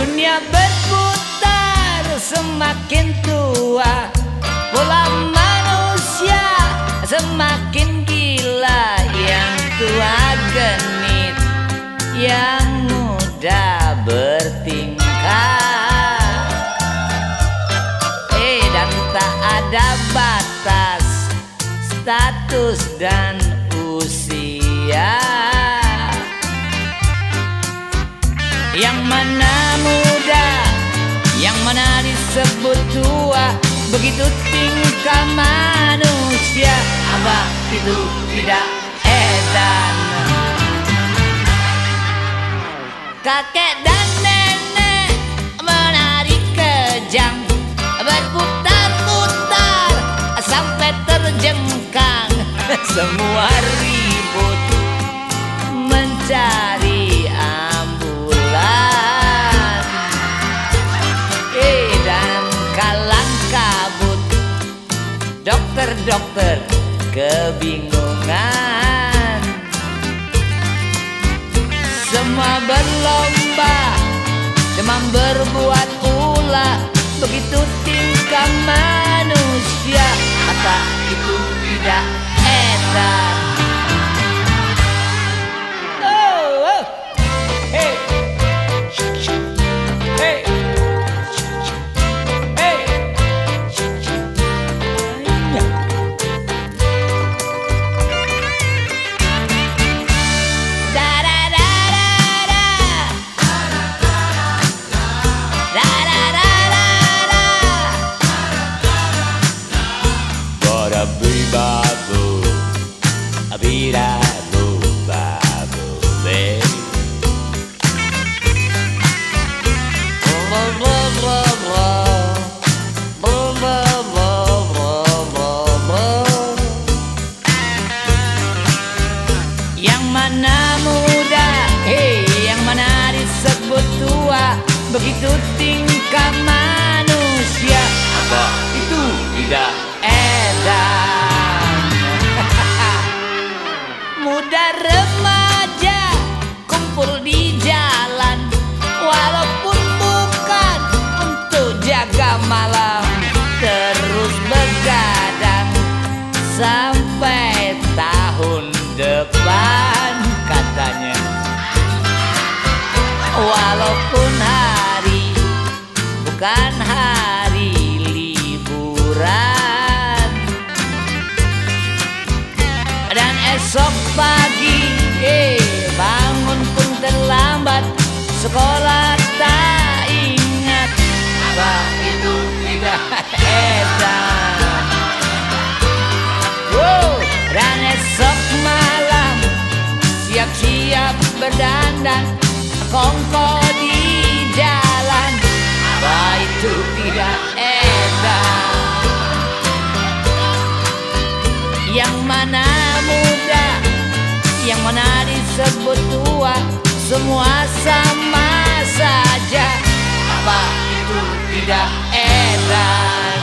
Dunia berputar semakin tua, pola manusia semakin gila. Yang tua genit, yang muda bertingkah. Dan tak ada batas status dan usia. Yang mana muda, yang mana disebut tua, begitu tingkah manusia. Apa itu tidak edan? Kakek dan nenek menari kejang, berputar-putar sampai terjengkang. Semua ribut mencari ambulan, dan kalang kabut dokter-dokter kebingungan. Semua berlomba demam berbuat ulah, begitu tingkah manusia. Apa itu tidak edan? Hey, hey, hey. Babu, abira babu, baby. Yang mana muda, yang mana disebut tua, begitu tingkah manusia. Apa itu tidak edan? Muda remaja kumpul di jalan, walaupun bukan untuk jaga malam, terus begadang sampai tahun depan katanya. Walaupun hari bukan hari liburan, dan esok pagi bangun pun terlambat, sekolah tak ingat. Apa itu tidak edan? Dan esok malam siap-siap berdandan, kongko di jalan. Apa itu tidak edan? Yang mana muda, yang mana disebut tua, semua sama saja. Apa itu tidak edan?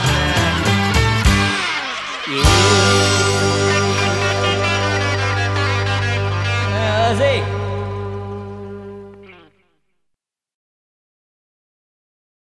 Asik.